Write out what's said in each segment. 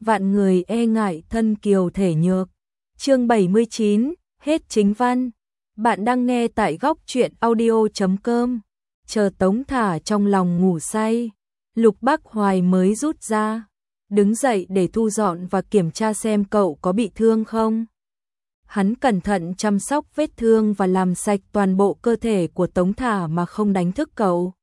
vạn người e ngại thân kiều thể nhược. Chương 79, hết chính văn. Bạn đang nghe tại góc truyện audio.com. Chờ Tống Thả trong lòng ngủ say, Lục Bác Hoài mới rút ra, đứng dậy để thu dọn và kiểm tra xem cậu có bị thương không. Hắn cẩn thận chăm sóc vết thương và làm sạch toàn bộ cơ thể của Tống Thả mà không đánh thức cậu.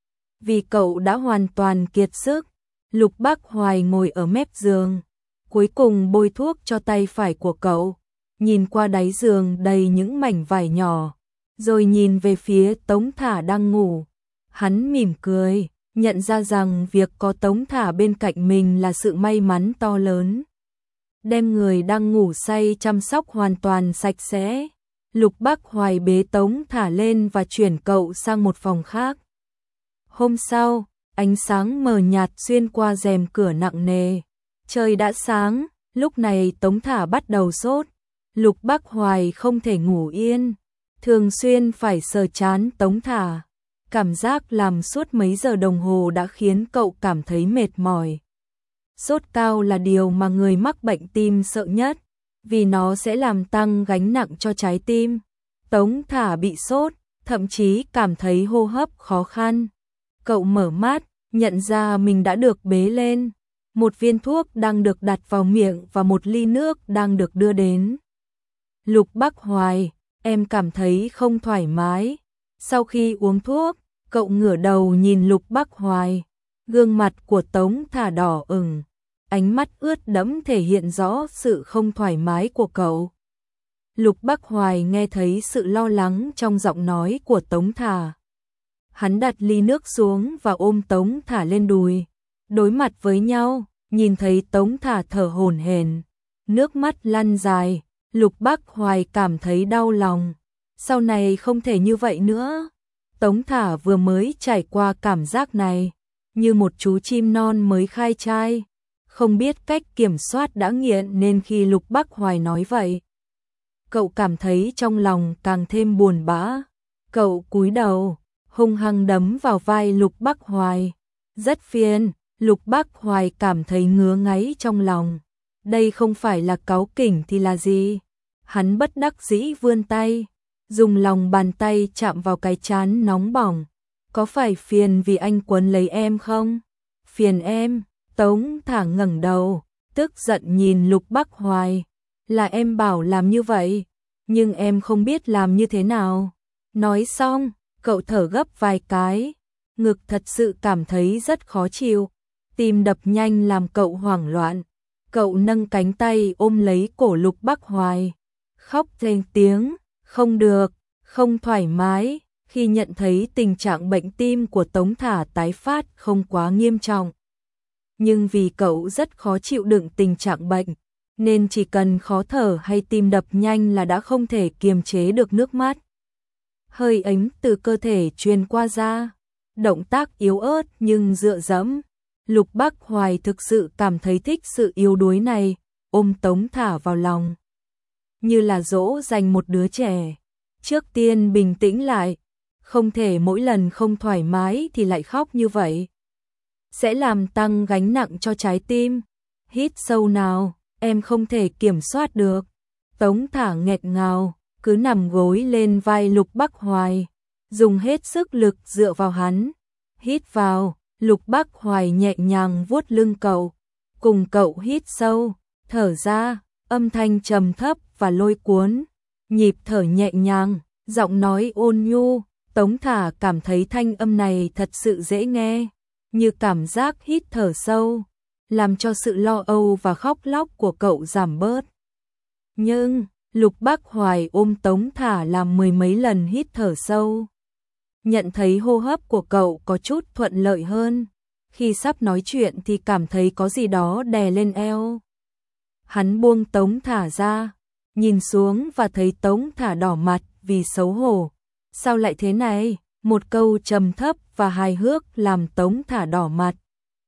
Vì cậu đã hoàn toàn kiệt sức, Lục Bác Hoài ngồi ở mép giường, cuối cùng bôi thuốc cho tay phải của cậu, nhìn qua đáy giường đầy những mảnh vải nhỏ, rồi nhìn về phía Tống Thả đang ngủ. Hắn mỉm cười, nhận ra rằng việc có Tống Thả bên cạnh mình là sự may mắn to lớn. Đem người đang ngủ say chăm sóc hoàn toàn sạch sẽ, Lục Bác Hoài bế Tống Thả lên và chuyển cậu sang một phòng khác. Hôm sau, ánh sáng mờ nhạt xuyên qua rèm cửa nặng nề. Trời đã sáng, lúc này Tống Thả bắt đầu sốt. Lục Bác Hoài không thể ngủ yên, thường xuyên phải sờ trán Tống Thả. Cảm giác làm suốt mấy giờ đồng hồ đã khiến cậu cảm thấy mệt mỏi. Sốt cao là điều mà người mắc bệnh tim sợ nhất, vì nó sẽ làm tăng gánh nặng cho trái tim. Tống Thả bị sốt, thậm chí cảm thấy hô hấp khó khăn. Cậu mở mắt, nhận ra mình đã được bế lên. Một viên thuốc đang được đặt vào miệng và một ly nước đang được đưa đến. Lục Bác Hoài, em cảm thấy không thoải mái. Sau khi uống thuốc, cậu ngửa đầu nhìn Lục Bác Hoài. Gương mặt của Tống Thả đỏ ửng, ánh mắt ướt đẫm thể hiện rõ sự không thoải mái của cậu. Lục Bác Hoài nghe thấy sự lo lắng trong giọng nói của Tống Thả. Hắn đặt ly nước xuống và ôm Tống Thả lên đùi. Đối mặt với nhau, nhìn thấy Tống Thả thở hổn hển, nước mắt lăn dài, Lục Bác Hoài cảm thấy đau lòng. Sau này không thể như vậy nữa. Tống Thả vừa mới trải qua cảm giác này, như một chú chim non mới khai trai, không biết cách kiểm soát đã nghiện, nên khi Lục Bác Hoài nói vậy, cậu cảm thấy trong lòng càng thêm buồn bã. Cậu cúi đầu, hung hăng đấm vào vai Lục Bác Hoài. Rất phiền, Lục Bác Hoài cảm thấy ngứa ngáy trong lòng. Đây không phải là cáu kỉnh thì là gì? Hắn bất đắc dĩ vươn tay, dùng lòng bàn tay chạm vào cái trán nóng bỏng. Có phải phiền vì anh quấn lấy em không? Phiền em. Tống Thả ngẩng đầu, tức giận nhìn Lục Bác Hoài. Là em bảo làm như vậy, nhưng em không biết làm như thế nào. Nói xong, cậu thở gấp vài cái, ngực thật sự cảm thấy rất khó chịu, tim đập nhanh làm cậu hoảng loạn. Cậu nâng cánh tay ôm lấy cổ Lục Bác Hoài, khóc lên tiếng, không được, không thoải mái. Khi nhận thấy tình trạng bệnh tim của Tống Thả tái phát không quá nghiêm trọng, nhưng vì cậu rất khó chịu đựng tình trạng bệnh, nên chỉ cần khó thở hay tim đập nhanh là đã không thể kiềm chế được nước mắt. Hơi ấm từ cơ thể truyền qua da, động tác yếu ớt nhưng dựa dẫm. Lục Bác Hoài thực sự cảm thấy thích sự yếu đuối này, ôm Tống Thả vào lòng, như là dỗ dành một đứa trẻ. Trước tiên bình tĩnh lại, không thể mỗi lần không thoải mái thì lại khóc như vậy, sẽ làm tăng gánh nặng cho trái tim. Hít sâu nào, em không thể kiểm soát được. Tống Thả nghẹt ngào, cứ nằm gối lên vai Lục Bác Hoài, dùng hết sức lực dựa vào hắn. Hít vào, Lục Bác Hoài nhẹ nhàng vuốt lưng cậu, cùng cậu hít sâu, thở ra, âm thanh trầm thấp và lôi cuốn, nhịp thở nhẹ nhàng, giọng nói ôn nhu. Tống Thả cảm thấy thanh âm này thật sự dễ nghe, như cảm giác hít thở sâu, làm cho sự lo âu và khóc lóc của cậu giảm bớt. Nhưng Lục Bác Hoài ôm Tống Thả làm mười mấy lần hít thở sâu, nhận thấy hô hấp của cậu có chút thuận lợi hơn. Khi sắp nói chuyện thì cảm thấy có gì đó đè lên eo. Hắn buông Tống Thả ra, nhìn xuống và thấy Tống Thả đỏ mặt vì xấu hổ. Sao lại thế này? Một câu trầm thấp và hài hước làm Tống Thả đỏ mặt.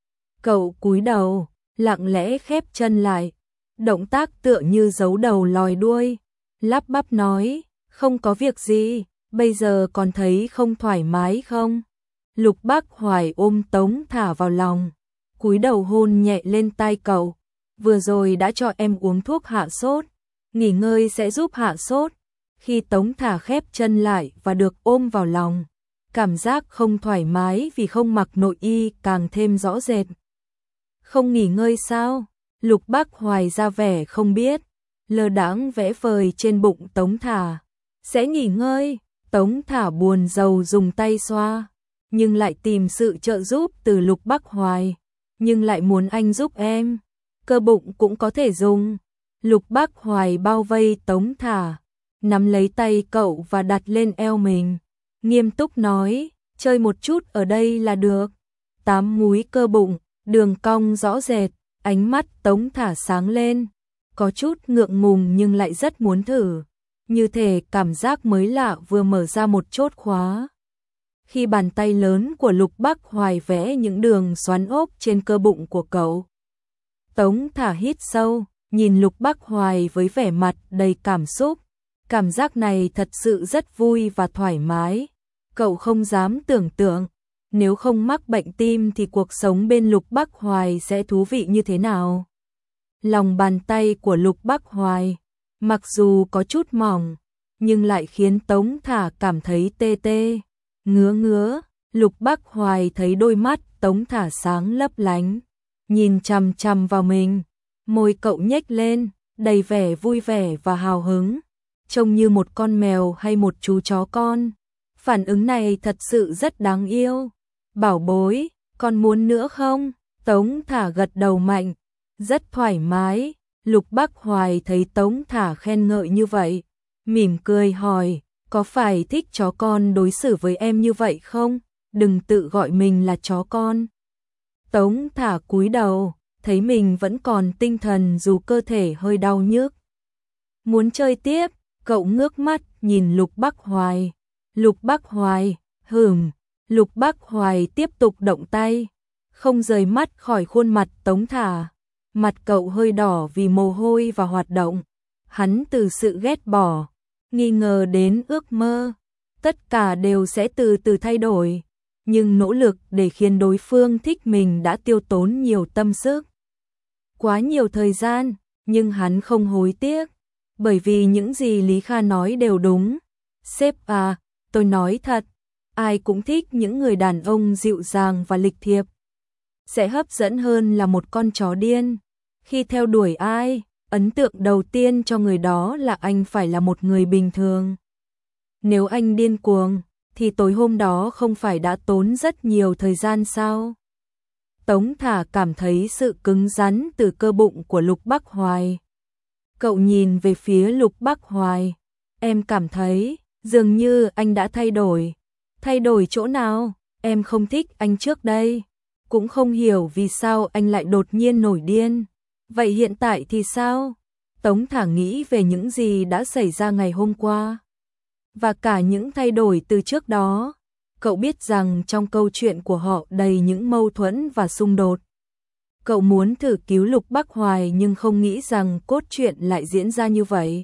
Cậu cúi đầu, lặng lẽ khép chân lại, động tác tựa như giấu đầu lòi đuôi, lắp bắp nói, không có việc gì, bây giờ còn thấy không thoải mái không? Lục Bác Hoài ôm Tống Thả vào lòng, cúi đầu hôn nhẹ lên tai cậu, vừa rồi đã cho em uống thuốc hạ sốt, nghỉ ngơi sẽ giúp hạ sốt. Khi Tống Thả khép chân lại và được ôm vào lòng, cảm giác không thoải mái vì không mặc nội y càng thêm rõ rệt. Không nghỉ ngơi sao? Lục Bác Hoài ra vẻ không biết, lơ đãng vẽ vời trên bụng Tống Thả. Sẽ nghỉ ngơi. Tống Thả buồn rầu dùng tay xoa, nhưng lại tìm sự trợ giúp từ Lục Bác Hoài, nhưng lại muốn anh giúp em. Cơ bụng cũng có thể dùng. Lục Bác Hoài bao vây Tống Thả, nắm lấy tay cậu và đặt lên eo mình, nghiêm túc nói, chơi một chút ở đây là được. 8 múi cơ bụng, đường cong rõ rệt, ánh mắt Tống Thả sáng lên, có chút ngượng ngùng nhưng lại rất muốn thử, như thể cảm giác mới lạ vừa mở ra một chốt khóa. Khi bàn tay lớn của Lục Bác Hoài vẽ những đường xoắn ốc trên cơ bụng của cậu, Tống Thả hít sâu, nhìn Lục Bác Hoài với vẻ mặt đầy cảm xúc. Cảm giác này thật sự rất vui và thoải mái. Cậu không dám tưởng tượng, nếu không mắc bệnh tim thì cuộc sống bên Lục Bác Hoài sẽ thú vị như thế nào. Lòng bàn tay của Lục Bác Hoài, mặc dù có chút mỏng, nhưng lại khiến Tống Thả cảm thấy tê tê, ngứa ngứa. Lục Bác Hoài thấy đôi mắt Tống Thả sáng lấp lánh, nhìn chằm chằm vào mình, môi cậu nhếch lên, đầy vẻ vui vẻ và hào hứng, trông như một con mèo hay một chú chó con. Phản ứng này thật sự rất đáng yêu. Bảo bối, con muốn nữa không? Tống Thả gật đầu mạnh, rất thoải mái. Lục Bác Hoài thấy Tống Thả khen ngợi như vậy, mỉm cười hỏi, có phải thích chó con đối xử với em như vậy không? Đừng tự gọi mình là chó con. Tống Thả cúi đầu, thấy mình vẫn còn tinh thần dù cơ thể hơi đau nhức. Muốn chơi tiếp, cậu ngước mắt nhìn Lục Bác Hoài. Lục Bác Hoài, Lục Bác Hoài tiếp tục động tay, không rời mắt khỏi khuôn mặt Tống Thả. Mặt cậu hơi đỏ vì mồ hôi và hoạt động. Hắn từ sự ghét bỏ, nghi ngờ đến ước mơ, tất cả đều sẽ từ từ thay đổi. Nhưng nỗ lực để khiến đối phương thích mình đã tiêu tốn nhiều tâm sức, quá nhiều thời gian, nhưng hắn không hối tiếc, bởi vì những gì Lý Kha nói đều đúng. Sếp à, tôi nói thật, ai cũng thích những người đàn ông dịu dàng và lịch thiệp. Sẽ hấp dẫn hơn là một con chó điên. Khi theo đuổi ai, ấn tượng đầu tiên cho người đó là anh phải là một người bình thường. Nếu anh điên cuồng, thì tối hôm đó không phải đã tốn rất nhiều thời gian sao? Tống Thả cảm thấy sự cứng rắn từ cơ bụng của Lục Bác Hoài. Cậu nhìn về phía Lục Bác Hoài. Em cảm thấy, dường như anh đã thay đổi. Thay đổi chỗ nào? Em không thích anh trước đây. Cũng không hiểu vì sao anh lại đột nhiên nổi điên. Vậy hiện tại thì sao? Tống Thả nghĩ về những gì đã xảy ra ngày hôm qua, và cả những thay đổi từ trước đó. Cậu biết rằng trong câu chuyện của họ đầy những mâu thuẫn và xung đột. Cậu muốn thử cứu Lục Bác Hoài nhưng không nghĩ rằng cốt truyện lại diễn ra như vậy.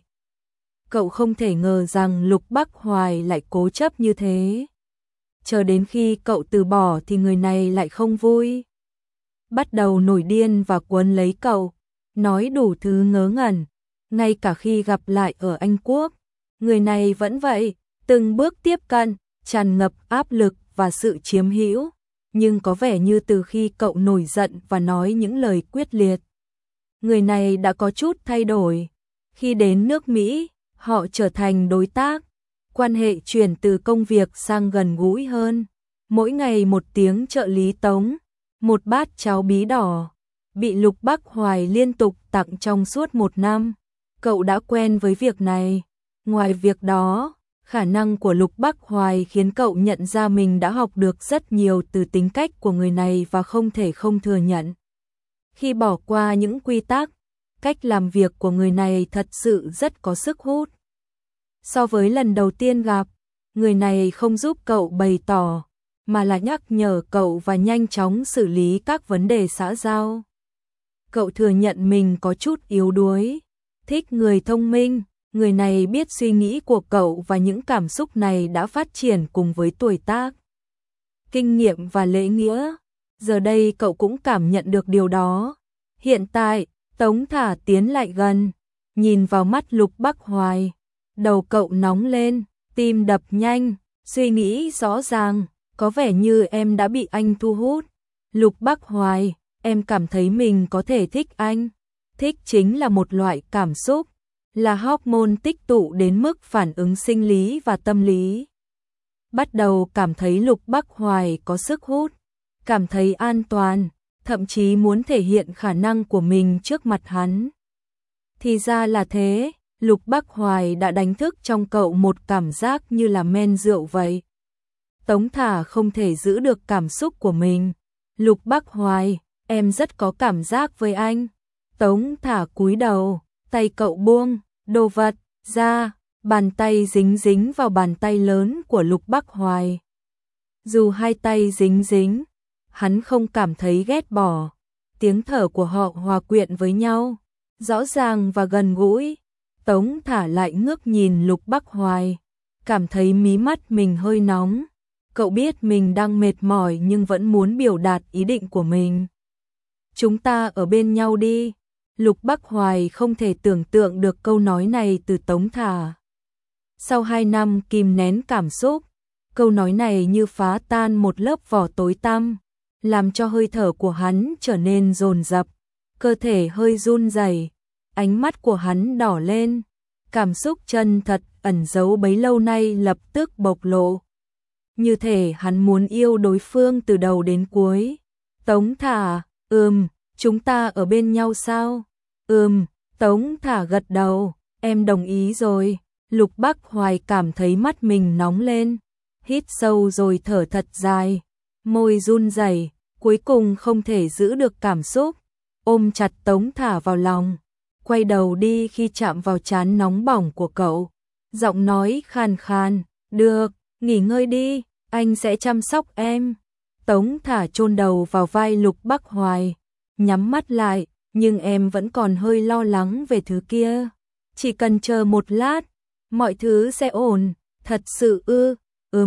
Cậu không thể ngờ rằng Lục Bác Hoài lại cố chấp như thế. Chờ đến khi cậu từ bỏ thì người này lại không vui. Bắt đầu nổi điên và quấn lấy cậu, nói đủ thứ ngớ ngẩn. Ngay cả khi gặp lại ở Anh Quốc, người này vẫn vậy, từng bước tiếp cận, tràn ngập áp lực và sự chiếm hữu. Nhưng có vẻ như từ khi cậu nổi giận và nói những lời quyết liệt, người này đã có chút thay đổi. Khi đến nước Mỹ, họ trở thành đối tác, quan hệ chuyển từ công việc sang gần gũi hơn. Mỗi ngày một tiếng trợ lý Tống, một bát cháo bí đỏ, bị Lục Bác Hoài liên tục tặng trong suốt 1 năm. Cậu đã quen với việc này. Ngoài việc đó, khả năng của Lục Bác Hoài khiến cậu nhận ra mình đã học được rất nhiều từ tính cách của người này và không thể không thừa nhận. Khi bỏ qua những quy tắc, cách làm việc của người này thật sự rất có sức hút. So với lần đầu tiên gặp, người này không giúp cậu bày tỏ, mà là nhắc nhở cậu và nhanh chóng xử lý các vấn đề xã giao. Cậu thừa nhận mình có chút yếu đuối, thích người thông minh. Người này biết suy nghĩ của cậu và những cảm xúc này đã phát triển cùng với tuổi tác, kinh nghiệm và lễ nghĩa. Giờ đây cậu cũng cảm nhận được điều đó. Hiện tại, Tống Thả tiến lại gần, nhìn vào mắt Lục Bắc Hoài. Đầu cậu nóng lên, tim đập nhanh, suy nghĩ rõ ràng, có vẻ như em đã bị anh thu hút. Lục Bắc Hoài, em cảm thấy mình có thể thích anh. Thích chính là một loại cảm xúc, là hormone tích tụ đến mức phản ứng sinh lý và tâm lý. Bắt đầu cảm thấy Lục Bắc Hoài có sức hút, cảm thấy an toàn, thậm chí muốn thể hiện khả năng của mình trước mặt hắn. Thì ra là thế, Lục Bắc Hoài đã đánh thức trong cậu một cảm giác như là men rượu vậy. Tống Thả không thể giữ được cảm xúc của mình. Lục Bắc Hoài, em rất có cảm giác với anh. Tống Thả cúi đầu, tay cậu buông, đồ vật, ra, bàn tay dính dính vào bàn tay lớn của Lục Bắc Hoài. Dù hai tay dính dính, hắn không cảm thấy ghét bỏ. Tiếng thở của họ hòa quyện với nhau, rõ ràng và gần gũi. Tống Thả lại ngước nhìn Lục Bắc Hoài, cảm thấy mí mắt mình hơi nóng. Cậu biết mình đang mệt mỏi nhưng vẫn muốn biểu đạt ý định của mình. Chúng ta ở bên nhau đi. Lục Bắc Hoài không thể tưởng tượng được câu nói này từ Tống Thả. Sau 2 năm kìm nén cảm xúc, câu nói này như phá tan một lớp vỏ tối tăm, làm cho hơi thở của hắn trở nên dồn dập, cơ thể hơi run rẩy, ánh mắt của hắn đỏ lên, cảm xúc chân thật ẩn giấu bấy lâu nay lập tức bộc lộ. Như thể hắn muốn yêu đối phương từ đầu đến cuối. Tống Thả, chúng ta ở bên nhau sao? Tống Thả gật đầu, em đồng ý rồi. Lục Bắc Hoài cảm thấy mắt mình nóng lên, hít sâu rồi thở thật dài, môi run rẩy, cuối cùng không thể giữ được cảm xúc, ôm chặt Tống Thả vào lòng, quay đầu đi khi chạm vào trán nóng bỏng của cậu. Giọng nói khàn khàn, được, nghỉ ngơi đi, anh sẽ chăm sóc em. Tống Thả chôn đầu vào vai Lục Bắc Hoài, nhắm mắt lại, nhưng em vẫn còn hơi lo lắng về thứ kia. Chỉ cần chờ một lát, mọi thứ sẽ ổn, thật sự ư?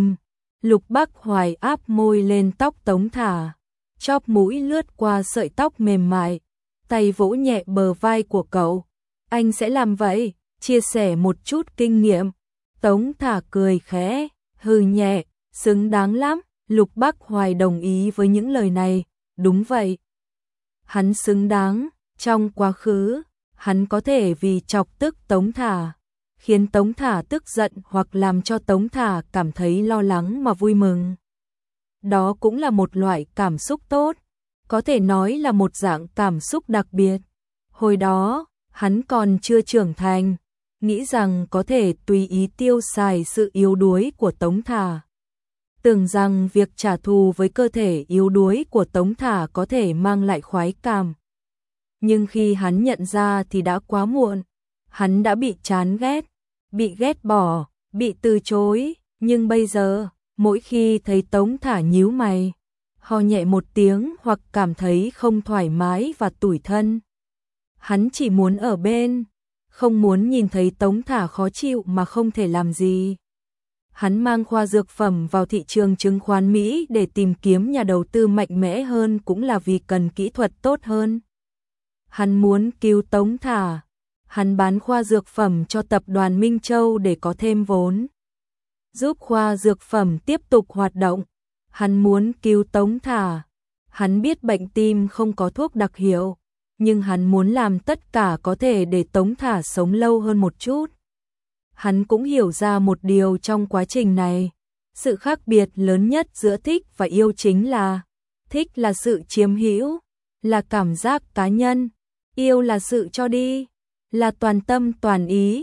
Lục Bắc Hoài áp môi lên tóc Tống Thả, chóp mũi lướt qua sợi tóc mềm mại, tay vỗ nhẹ bờ vai của cậu. Anh sẽ làm vậy, chia sẻ một chút kinh nghiệm. Tống Thả cười khẽ, hừ nhẹ, xứng đáng lắm. Lục Bắc Hoài đồng ý với những lời này, đúng vậy. Hắn xứng đáng, trong quá khứ, hắn có thể vì chọc tức Tống Thả, khiến Tống Thả tức giận hoặc làm cho Tống Thả cảm thấy lo lắng mà vui mừng. Đó cũng là một loại cảm xúc tốt, có thể nói là một dạng cảm xúc đặc biệt. Hồi đó, hắn còn chưa trưởng thành, nghĩ rằng có thể tùy ý tiêu xài sự yếu đuối của Tống Thả. Tưởng rằng việc trả thù với cơ thể yếu đuối của Tống Thả có thể mang lại khoái cảm. Nhưng khi hắn nhận ra thì đã quá muộn, hắn đã bị chán ghét, bị ghét bỏ, bị từ chối, nhưng bây giờ, mỗi khi thấy Tống Thả nhíu mày, ho nhẹ một tiếng hoặc cảm thấy không thoải mái và tủi thân, hắn chỉ muốn ở bên, không muốn nhìn thấy Tống Thả khó chịu mà không thể làm gì. Hắn mang khoa dược phẩm vào thị trường chứng khoán Mỹ để tìm kiếm nhà đầu tư mạnh mẽ hơn cũng là vì cần kỹ thuật tốt hơn. Hắn muốn cứu Tống Thả. Hắn bán khoa dược phẩm cho tập đoàn Minh Châu để có thêm vốn, giúp khoa dược phẩm tiếp tục hoạt động. Hắn muốn cứu Tống Thả. Hắn biết bệnh tim không có thuốc đặc hiệu, nhưng hắn muốn làm tất cả có thể để Tống Thả sống lâu hơn một chút. Hắn cũng hiểu ra một điều trong quá trình này, sự khác biệt lớn nhất giữa thích và yêu chính là thích là sự chiếm hữu, là cảm giác cá nhân, yêu là sự cho đi, là toàn tâm toàn ý.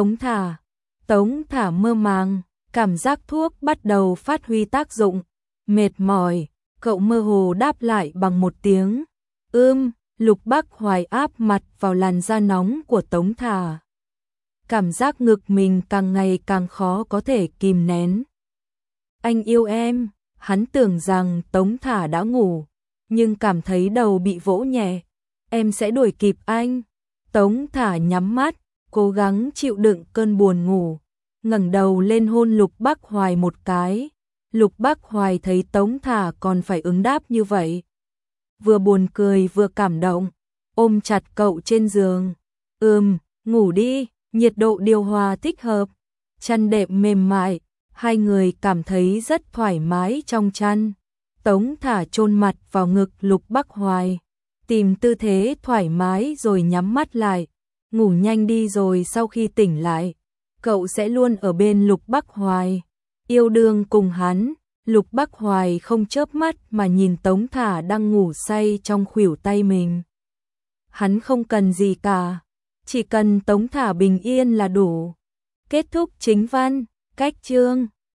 Tống Thả mơ màng, cảm giác thuốc bắt đầu phát huy tác dụng, mệt mỏi, cậu mơ hồ đáp lại bằng một tiếng Lục Bắc Hoài áp mặt vào làn da nóng của Tống Thả. Cảm giác ngực mình càng ngày càng khó có thể kìm nén. Anh yêu em. Hắn tưởng rằng Tống Thả đã ngủ, nhưng cảm thấy đầu bị vỗ nhẹ. Em sẽ đuổi kịp anh. Tống Thả nhắm mắt, cố gắng chịu đựng cơn buồn ngủ, ngẩng đầu lên hôn Lục Bắc Hoài một cái. Lục Bắc Hoài thấy Tống Thả còn phải ứng đáp như vậy, vừa buồn cười vừa cảm động. ôm chặt cậu trên giường. Ngủ đi, nhiệt độ điều hòa thích hợp, chăn đệm mềm mại, hai người cảm thấy rất thoải mái trong chăn. Tống Thả chôn mặt vào ngực Lục Bắc Hoài, tìm tư thế thoải mái rồi nhắm mắt lại. Ngủ nhanh đi rồi sau khi tỉnh lại, cậu sẽ luôn ở bên Lục Bắc Hoài, yêu đương cùng hắn. Lục Bắc Hoài không chớp mắt mà nhìn Tống Thả đang ngủ say trong khuỷu tay mình. Hắn không cần gì cả, chỉ cần Tống Thả bình yên là đủ. Kết thúc chính văn, cách chương.